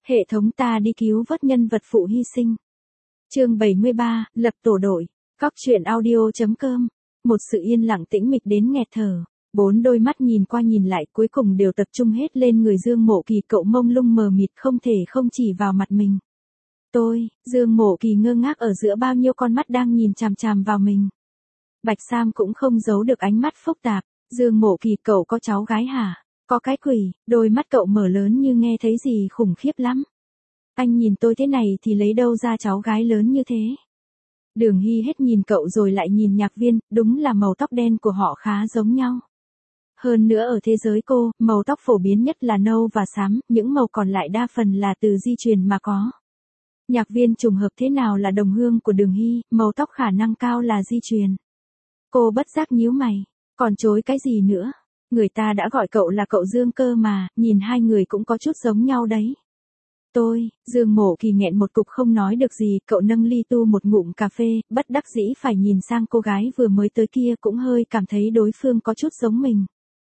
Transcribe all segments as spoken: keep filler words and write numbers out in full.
Hệ thống ta đi cứu vớt nhân vật phụ hy sinh. Chương bảy mươi ba, lập tổ đội. Góc truyện audio chấm com. Một sự yên lặng tĩnh mịch đến nghẹt thở. Bốn đôi mắt nhìn qua nhìn lại cuối cùng đều tập trung hết lên người Dương Mộ Kỳ, cậu mông lung mờ mịt không thể không chỉ vào mặt mình. Tôi, Dương Mộ Kỳ ngơ ngác ở giữa bao nhiêu con mắt đang nhìn chằm chằm vào mình. Bạch Sam cũng không giấu được ánh mắt phức tạp. Dương Mộ Kỳ, cậu có cháu gái hả? Có cái quỷ, đôi mắt cậu mở lớn như nghe thấy gì khủng khiếp lắm. Anh nhìn tôi thế này thì lấy đâu ra cháu gái lớn như thế? Đường Hy hết nhìn cậu rồi lại nhìn Nhạc Viên, đúng là màu tóc đen của họ khá giống nhau. Hơn nữa ở thế giới cô, màu tóc phổ biến nhất là nâu và xám, những màu còn lại đa phần là từ di truyền mà có. Nhạc Viên trùng hợp thế nào là đồng hương của Đường Hy, màu tóc khả năng cao là di truyền. Cô bất giác nhíu mày, còn chối cái gì nữa? Người ta đã gọi cậu là cậu Dương cơ mà, nhìn hai người cũng có chút giống nhau đấy. Tôi, Dương Mộ Kỳ nghẹn một cục không nói được gì, cậu nâng ly tu một ngụm cà phê, bất đắc dĩ phải nhìn sang cô gái vừa mới tới kia, cũng hơi cảm thấy đối phương có chút giống mình.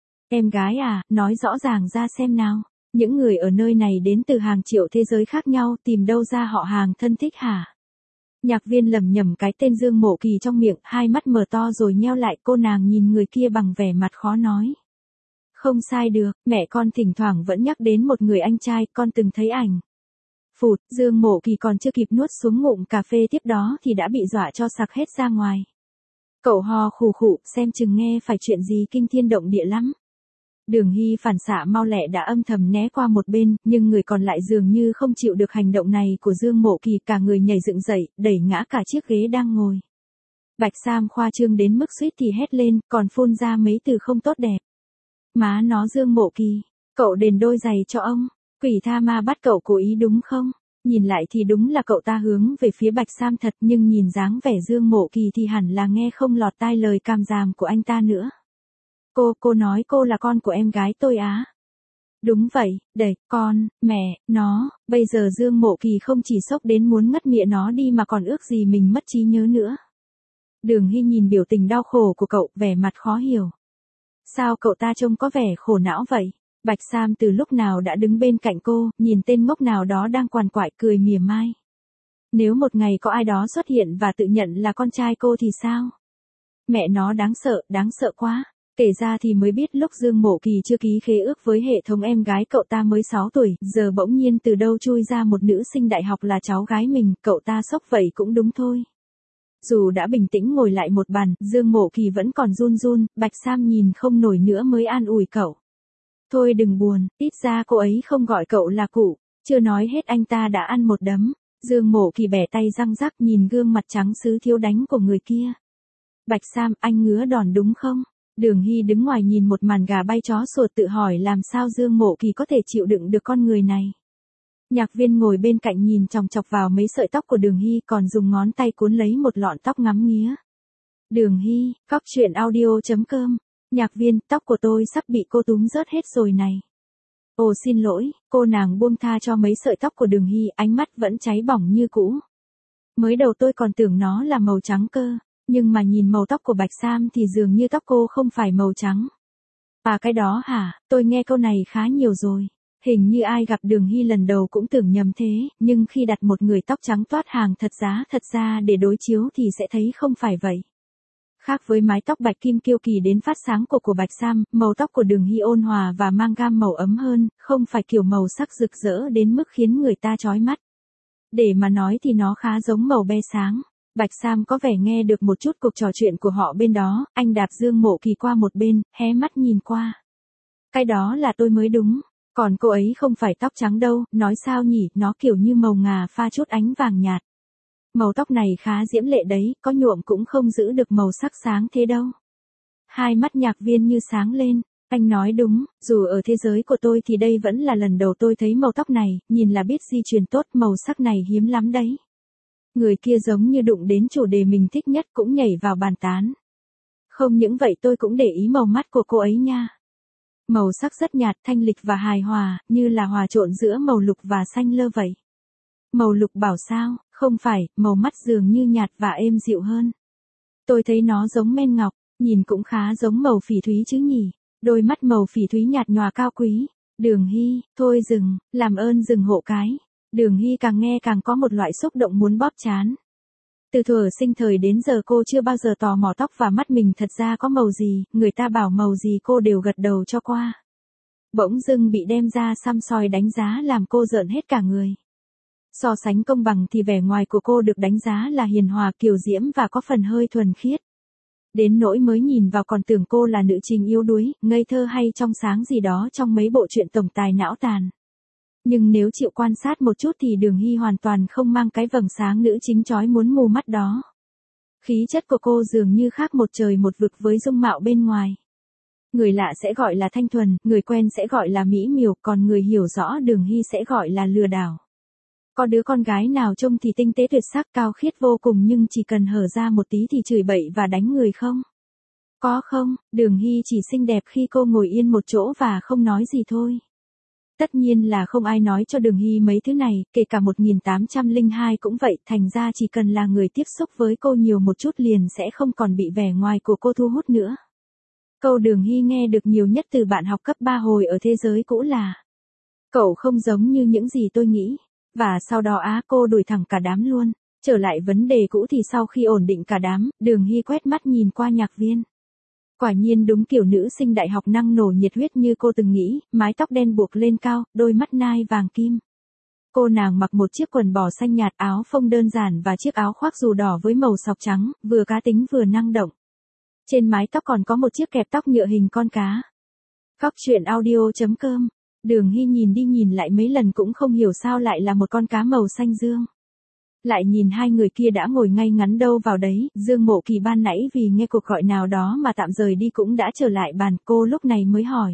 Em gái à, nói rõ ràng ra xem nào, những người ở nơi này đến từ hàng triệu thế giới khác nhau, tìm đâu ra họ hàng thân thích hả? Nhạc Viên lẩm nhẩm cái tên Dương Mộ Kỳ trong miệng, hai mắt mở to rồi nheo lại, cô nàng nhìn người kia bằng vẻ mặt khó nói. Không sai được, mẹ con thỉnh thoảng vẫn nhắc đến một người anh trai, con từng thấy ảnh. Phụt, Dương Mộ Kỳ còn chưa kịp nuốt xuống ngụm cà phê tiếp đó thì đã bị dọa cho sặc hết ra ngoài. Cậu hò khủ khụ, xem chừng nghe phải chuyện gì kinh thiên động địa lắm. Đường Hy phản xạ mau lẹ đã âm thầm né qua một bên, nhưng người còn lại dường như không chịu được hành động này của Dương Mộ Kỳ, cả người nhảy dựng dậy, đẩy ngã cả chiếc ghế đang ngồi. Bạch Sam khoa trương đến mức suýt thì hét lên, còn phun ra mấy từ không tốt đẹp. Má nó Dương Mộ Kỳ, cậu đền đôi giày cho ông, quỷ tha ma bắt cậu cố ý đúng không? Nhìn lại thì đúng là cậu ta hướng về phía Bạch Sam thật, nhưng nhìn dáng vẻ Dương Mộ Kỳ thì hẳn là nghe không lọt tai lời càm ràm của anh ta nữa. Cô, cô nói cô là con của em gái tôi á? Đúng vậy, đẩy, con, mẹ, nó, bây giờ Dương Mộ Kỳ không chỉ sốc đến muốn ngất mịa nó đi mà còn ước gì mình mất trí nhớ nữa. Đường Hy nhìn biểu tình đau khổ của cậu, vẻ mặt khó hiểu. Sao cậu ta trông có vẻ khổ não vậy? Bạch Sam từ lúc nào đã đứng bên cạnh cô, nhìn tên ngốc nào đó đang quằn quại cười mỉa mai. Nếu một ngày có ai đó xuất hiện và tự nhận là con trai cô thì sao? Mẹ nó đáng sợ, đáng sợ quá. Kể ra thì mới biết lúc Dương Mộ Kỳ chưa ký khế ước với hệ thống em gái cậu ta mới sáu tuổi, giờ bỗng nhiên từ đâu chui ra một nữ sinh đại học là cháu gái mình, cậu ta sốc vậy cũng đúng thôi. Dù đã bình tĩnh ngồi lại một bàn, Dương Mộ Kỳ vẫn còn run run, Bạch Sam nhìn không nổi nữa mới an ủi cậu. Thôi đừng buồn, ít ra cô ấy không gọi cậu là cụ, chưa nói hết anh ta đã ăn một đấm. Dương Mộ Kỳ bẻ tay răng rắc nhìn gương mặt trắng sứ thiếu đánh của người kia. Bạch Sam, anh ngứa đòn đúng không? Đường Hy đứng ngoài nhìn một màn gà bay chó sủa tự hỏi làm sao Dương Mộ Kỳ có thể chịu đựng được con người này. Nhạc Viên ngồi bên cạnh nhìn chòng chọc vào mấy sợi tóc của Đường Hy, còn dùng ngón tay cuốn lấy một lọn tóc ngắm nghía. Đường Hy, góc truyện audio chấm com. Nhạc Viên, tóc của tôi sắp bị cô túm rớt hết rồi này. Ồ xin lỗi, cô nàng buông tha cho mấy sợi tóc của Đường Hy, ánh mắt vẫn cháy bỏng như cũ. Mới đầu tôi còn tưởng nó là màu trắng cơ, nhưng mà nhìn màu tóc của Bạch Sam thì dường như tóc cô không phải màu trắng. À cái đó hả, tôi nghe câu này khá nhiều rồi. Hình như ai gặp Đường Hy lần đầu cũng tưởng nhầm thế, nhưng khi đặt một người tóc trắng toát hàng thật giá thật ra để đối chiếu thì sẽ thấy không phải vậy. Khác với mái tóc bạch kim kiêu kỳ đến phát sáng của của Bạch Sam, màu tóc của Đường Hy ôn hòa và mang gam màu ấm hơn, không phải kiểu màu sắc rực rỡ đến mức khiến người ta chói mắt. Để mà nói thì nó khá giống màu be sáng. Bạch Sam có vẻ nghe được một chút cuộc trò chuyện của họ bên đó, anh đạp Dương Mộ Kỳ qua một bên, hé mắt nhìn qua. Cái đó là tôi mới đúng, còn cô ấy không phải tóc trắng đâu, nói sao nhỉ, nó kiểu như màu ngà pha chút ánh vàng nhạt. Màu tóc này khá diễm lệ đấy, có nhuộm cũng không giữ được màu sắc sáng thế đâu. Hai mắt Nhạc Viên như sáng lên, anh nói đúng, dù ở thế giới của tôi thì đây vẫn là lần đầu tôi thấy màu tóc này, nhìn là biết di truyền tốt, màu sắc này hiếm lắm đấy. Người kia giống như đụng đến chủ đề mình thích nhất cũng nhảy vào bàn tán. Không những vậy tôi cũng để ý màu mắt của cô ấy nha. Màu sắc rất nhạt, thanh lịch và hài hòa, như là hòa trộn giữa màu lục và xanh lơ vậy. Màu lục bảo sao, không phải, màu mắt dường như nhạt và êm dịu hơn. Tôi thấy nó giống men ngọc, nhìn cũng khá giống màu phỉ thúy chứ nhỉ. Đôi mắt màu phỉ thúy nhạt nhòa cao quý. Đường Hy, thôi dừng, làm ơn dừng hộ cái. Đường Hy càng nghe càng có một loại xúc động muốn bóp trán. Từ thuở sinh thời đến giờ cô chưa bao giờ tò mò tóc và mắt mình thật ra có màu gì, người ta bảo màu gì cô đều gật đầu cho qua. Bỗng dưng bị đem ra xăm soi đánh giá làm cô rợn hết cả người. So sánh công bằng thì vẻ ngoài của cô được đánh giá là hiền hòa kiều diễm và có phần hơi thuần khiết. Đến nỗi mới nhìn vào còn tưởng cô là nữ chính yếu đuối, ngây thơ hay trong sáng gì đó trong mấy bộ truyện tổng tài não tàn. Nhưng nếu chịu quan sát một chút thì Đường Hy hoàn toàn không mang cái vầng sáng nữ chính chói muốn mù mắt đó. Khí chất của cô dường như khác một trời một vực với dung mạo bên ngoài. Người lạ sẽ gọi là thanh thuần, người quen sẽ gọi là mỹ miều, còn người hiểu rõ Đường Hy sẽ gọi là lừa đảo. Có đứa con gái nào trông thì tinh tế tuyệt sắc cao khiết vô cùng nhưng chỉ cần hở ra một tí thì chửi bậy và đánh người không? Có không, Đường Hy chỉ xinh đẹp khi cô ngồi yên một chỗ và không nói gì thôi. Tất nhiên là không ai nói cho Đường Hy mấy thứ này, kể cả một nghìn tám trăm lẻ hai cũng vậy, thành ra chỉ cần là người tiếp xúc với cô nhiều một chút liền sẽ không còn bị vẻ ngoài của cô thu hút nữa. Câu Đường Hy nghe được nhiều nhất từ bạn học cấp ba hồi ở thế giới cũ là: cậu không giống như những gì tôi nghĩ. Và sau đó á cô đuổi thẳng cả đám luôn. Trở lại vấn đề cũ thì sau khi ổn định cả đám, Đường Hy quét mắt nhìn qua Nhạc Viên. Quả nhiên đúng kiểu nữ sinh đại học năng nổ nhiệt huyết như cô từng nghĩ, mái tóc đen buộc lên cao, đôi mắt nai vàng kim. Cô nàng mặc một chiếc quần bò xanh nhạt, áo phông đơn giản và chiếc áo khoác dù đỏ với màu sọc trắng, vừa cá tính vừa năng động. Trên mái tóc còn có một chiếc kẹp tóc nhựa hình con cá. Cóc truyện audio chấm com. Đường Hy nhìn đi nhìn lại mấy lần cũng không hiểu sao lại là một con cá màu xanh dương. Lại nhìn hai người kia đã ngồi ngay ngắn đâu vào đấy, Dương Mộ Kỳ ban nãy vì nghe cuộc gọi nào đó mà tạm rời đi cũng đã trở lại bàn, cô lúc này mới hỏi.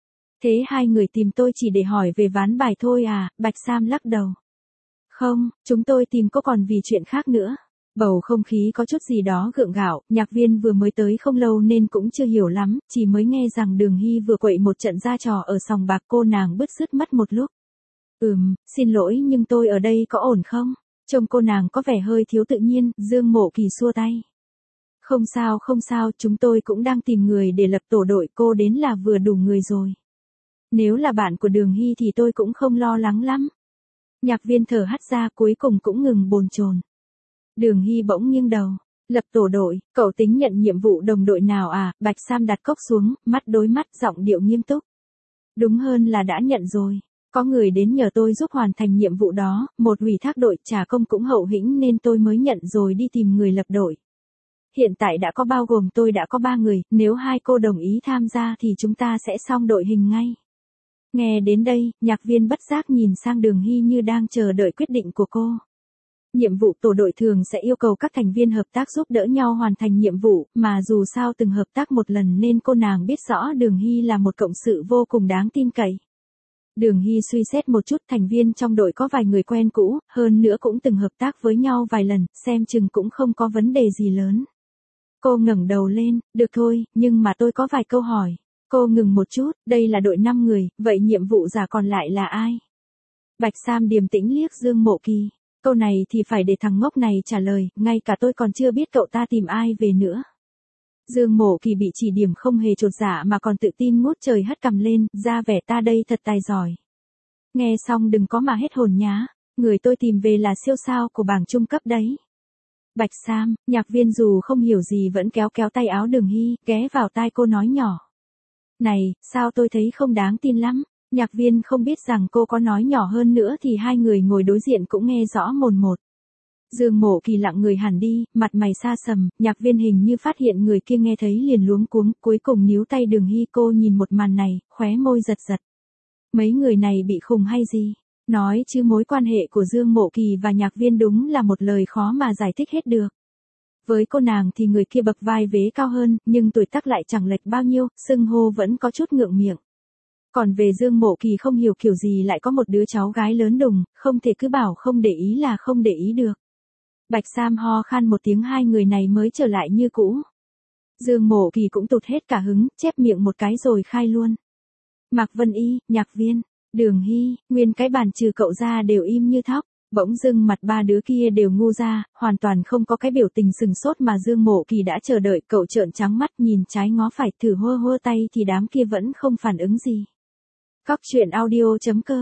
Thế hai người tìm tôi chỉ để hỏi về ván bài thôi à? Bạch Sam lắc đầu. Không, chúng tôi tìm cô còn vì chuyện khác nữa. Bầu không khí có chút gì đó gượng gạo, Nhạc Viên vừa mới tới không lâu nên cũng chưa hiểu lắm, chỉ mới nghe rằng Đường Hy vừa quậy một trận ra trò ở sòng bạc, cô nàng bứt rứt mắt một lúc. Ừm, xin lỗi nhưng tôi ở đây có ổn không? Trông cô nàng có vẻ hơi thiếu tự nhiên, Dương Mộ Kỳ xua tay. Không sao không sao, chúng tôi cũng đang tìm người để lập tổ đội, cô đến là vừa đủ người rồi. Nếu là bạn của Đường Hy thì tôi cũng không lo lắng lắm. Nhạc Viên thở hắt ra cuối cùng cũng ngừng bồn chồn. Đường Hy bỗng nghiêng đầu. Lập tổ đội, cậu tính nhận nhiệm vụ đồng đội nào à? Bạch Sam đặt cốc xuống, mắt đối mắt, giọng điệu nghiêm túc. Đúng hơn là đã nhận rồi. Có người đến nhờ tôi giúp hoàn thành nhiệm vụ đó, một ủy thác đội trả công cũng hậu hĩnh nên tôi mới nhận rồi đi tìm người lập đội. Hiện tại đã có bao gồm tôi đã có ba người, nếu hai cô đồng ý tham gia thì chúng ta sẽ xong đội hình ngay. Nghe đến đây, Nhạc Viên bất giác nhìn sang Đường Hy như đang chờ đợi quyết định của cô. Nhiệm vụ tổ đội thường sẽ yêu cầu các thành viên hợp tác giúp đỡ nhau hoàn thành nhiệm vụ, mà dù sao từng hợp tác một lần nên cô nàng biết rõ Đường Hy là một cộng sự vô cùng đáng tin cậy. Đường Hy suy xét một chút, thành viên trong đội có vài người quen cũ, hơn nữa cũng từng hợp tác với nhau vài lần, xem chừng cũng không có vấn đề gì lớn. Cô ngẩng đầu lên, được thôi, nhưng mà tôi có vài câu hỏi. Cô ngừng một chút, đây là đội năm người, vậy nhiệm vụ giả còn lại là ai? Bạch Sam điềm tĩnh liếc Dương Mộ Kỳ. Câu này thì phải để thằng ngốc này trả lời, ngay cả tôi còn chưa biết cậu ta tìm ai về nữa. Dương Mộ Kỳ bị chỉ điểm không hề chột dạ mà còn tự tin ngút trời hất cằm lên, ra vẻ ta đây thật tài giỏi. Nghe xong đừng có mà hết hồn nhá, người tôi tìm về là siêu sao của bảng trung cấp đấy. Bạch Sam, Nhạc Viên dù không hiểu gì vẫn kéo kéo tay áo Đường Hy, ghé vào tai cô nói nhỏ. Này, sao tôi thấy không đáng tin lắm. Nhạc Viên không biết rằng cô có nói nhỏ hơn nữa thì hai người ngồi đối diện cũng nghe rõ mồn một. Dương Mộ Kỳ lặng người hẳn đi, mặt mày xa sầm, Nhạc Viên hình như phát hiện người kia nghe thấy liền luống cuống, cuối cùng níu tay Đường Hy. Cô nhìn một màn này, khóe môi giật giật. Mấy người này bị khùng hay gì? Nói chứ mối quan hệ của Dương Mộ Kỳ và Nhạc Viên đúng là một lời khó mà giải thích hết được. Với cô nàng thì người kia bậc vai vế cao hơn, nhưng tuổi tác lại chẳng lệch bao nhiêu, xưng hô vẫn có chút ngượng miệng. Còn về Dương Mộ Kỳ không hiểu kiểu gì lại có một đứa cháu gái lớn đùng, không thể cứ bảo không để ý là không để ý được. Bạch Sam ho khan một tiếng, hai người này mới trở lại như cũ. Dương Mộ Kỳ cũng tụt hết cả hứng, chép miệng một cái rồi khai luôn. Mạc Vân Y, Nhạc Viên, Đường Hy, nguyên cái bàn trừ cậu ra đều im như thóc. Bỗng dưng mặt ba đứa kia đều ngu ra, hoàn toàn không có cái biểu tình sừng sốt mà Dương Mộ Kỳ đã chờ đợi. Cậu trợn trắng mắt nhìn trái ngó phải, thử hô hô tay thì đám kia vẫn không phản ứng gì. Cóc truyện audio chấm com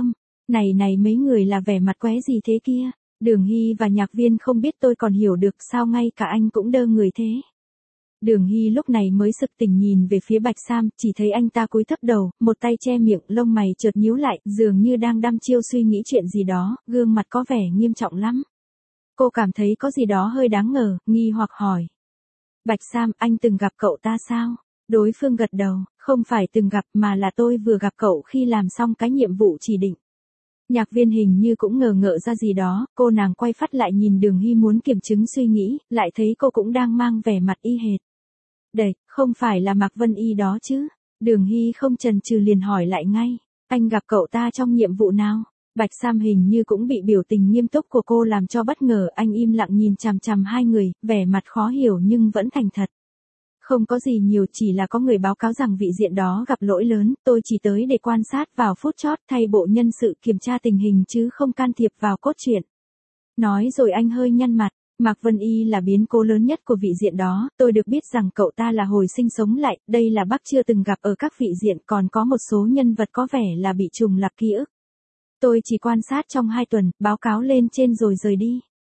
Này này mấy người là vẻ mặt quái gì thế kia? Đường Hy và Nhạc Viên không biết tôi còn hiểu được sao ngay cả anh cũng đơ người thế. Đường Hy lúc này mới sực tỉnh nhìn về phía Bạch Sam, chỉ thấy anh ta cúi thấp đầu, một tay che miệng, lông mày chợt nhíu lại, dường như đang đăm chiêu suy nghĩ chuyện gì đó, gương mặt có vẻ nghiêm trọng lắm. Cô cảm thấy có gì đó hơi đáng ngờ, nghi hoặc hỏi. Bạch Sam, anh từng gặp cậu ta sao? Đối phương gật đầu, không phải từng gặp mà là tôi vừa gặp cậu khi làm xong cái nhiệm vụ chỉ định. Nhạc Viên hình như cũng ngờ ngợ ra gì đó, cô nàng quay phát lại nhìn Đường Hy muốn kiểm chứng suy nghĩ, lại thấy cô cũng đang mang vẻ mặt y hệt. Đệt, không phải là Mạc Vân Y đó chứ? Đường Hy không chần chừ liền hỏi lại ngay, anh gặp cậu ta trong nhiệm vụ nào? Bạch Sam hình như cũng bị biểu tình nghiêm túc của cô làm cho bất ngờ, anh im lặng nhìn chằm chằm hai người, vẻ mặt khó hiểu nhưng vẫn thành thật. Không có gì nhiều, chỉ là có người báo cáo rằng vị diện đó gặp lỗi lớn, tôi chỉ tới để quan sát vào phút chót thay bộ nhân sự kiểm tra tình hình chứ không can thiệp vào cốt truyện. Nói rồi anh hơi nhăn mặt, Mạc Vân Y là biến cố lớn nhất của vị diện đó, tôi được biết rằng cậu ta là hồi sinh sống lại, đây là bác chưa từng gặp ở các vị diện, còn có một số nhân vật có vẻ là bị trùng lặp ký ức. Tôi chỉ quan sát trong hai tuần, báo cáo lên trên rồi rời đi.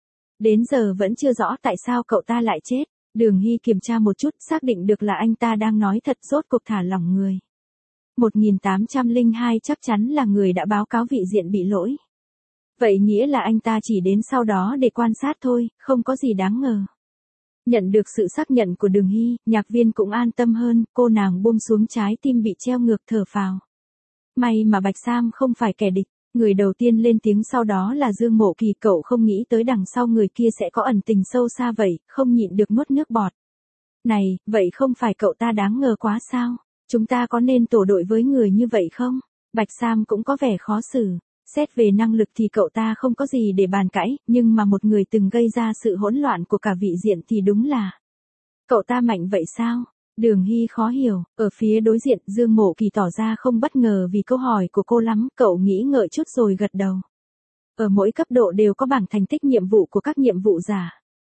Đến giờ vẫn chưa rõ tại sao cậu ta lại chết. Đường Hy kiểm tra một chút, xác định được là anh ta đang nói thật, rốt cuộc thả lỏng người. một nghìn tám trăm lẻ hai chắc chắn là người đã báo cáo vị diện bị lỗi. Vậy nghĩa là anh ta chỉ đến sau đó để quan sát thôi, không có gì đáng ngờ. Nhận được sự xác nhận của Đường Hy, Nhạc Viên cũng an tâm hơn, cô nàng buông xuống trái tim bị treo ngược thở phào. May mà Bạch Sam không phải kẻ địch. Người đầu tiên lên tiếng sau đó là Dương Mộ Kỳ, cậu không nghĩ tới đằng sau người kia sẽ có ẩn tình sâu xa vậy, không nhịn được nuốt nước bọt. Này, vậy không phải cậu ta đáng ngờ quá sao? Chúng ta có nên tổ đội với người như vậy không? Bạch Sam cũng có vẻ khó xử. Xét về năng lực thì cậu ta không có gì để bàn cãi, nhưng mà một người từng gây ra sự hỗn loạn của cả vị diện thì đúng là... Cậu ta mạnh vậy sao? Đường Hy khó hiểu, ở phía đối diện, Dương Mộ Kỳ tỏ ra không bất ngờ vì câu hỏi của cô lắm, cậu nghĩ ngợi chút rồi gật đầu. Ở mỗi cấp độ đều có bảng thành tích nhiệm vụ của các nhiệm vụ giả.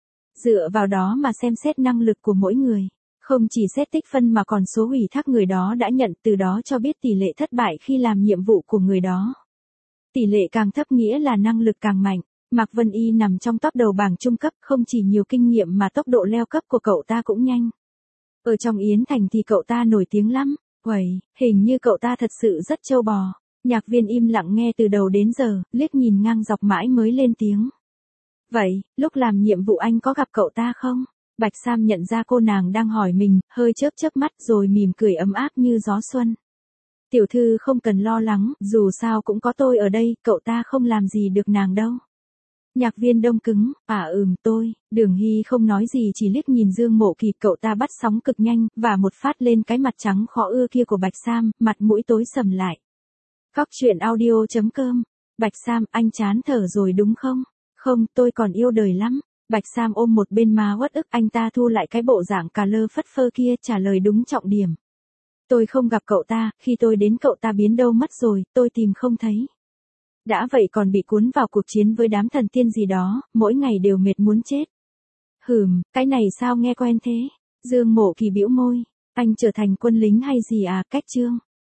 Dựa vào đó mà xem xét năng lực của mỗi người, không chỉ xét tích phân mà còn số ủy thác người đó đã nhận, từ đó cho biết tỷ lệ thất bại khi làm nhiệm vụ của người đó. Tỷ lệ càng thấp nghĩa là năng lực càng mạnh. Mạc Vân Y nằm trong top đầu bảng trung cấp, không chỉ nhiều kinh nghiệm mà tốc độ leo cấp của cậu ta cũng nhanh. Ở trong Yến Thành thì cậu ta nổi tiếng lắm, uầy, hình như cậu ta thật sự rất trâu bò. Nhạc Viên im lặng nghe từ đầu đến giờ, liếc nhìn ngang dọc mãi mới lên tiếng. Vậy, lúc làm nhiệm vụ anh có gặp cậu ta không? Bạch Sam nhận ra cô nàng đang hỏi mình, hơi chớp chớp mắt rồi mỉm cười ấm áp như gió xuân. Tiểu thư không cần lo lắng, dù sao cũng có tôi ở đây, cậu ta không làm gì được nàng đâu. Nhạc Viên đông cứng, à ừm tôi, Đường Hy không nói gì chỉ liếc nhìn Dương Mộ Kỳ, cậu ta bắt sóng cực nhanh, và một phát lên cái mặt trắng khó ưa kia của Bạch Sam, mặt mũi tối sầm lại. Cóc truyện audio chấm com, Bạch Sam, anh chán thở rồi đúng không? Không, tôi còn yêu đời lắm. Bạch Sam ôm một bên má uất ức, anh ta thu lại cái bộ dạng cà lơ phất phơ kia, trả lời đúng trọng điểm. Tôi không gặp cậu ta, khi tôi đến cậu ta biến đâu mất rồi, tôi tìm không thấy. Đã vậy còn bị cuốn vào cuộc chiến với đám thần tiên gì đó, mỗi ngày đều mệt muốn chết. Hừm, cái này sao nghe quen thế? Dương Mộ Kỳ bĩu môi, anh trở thành quân lính hay gì à, cách chương.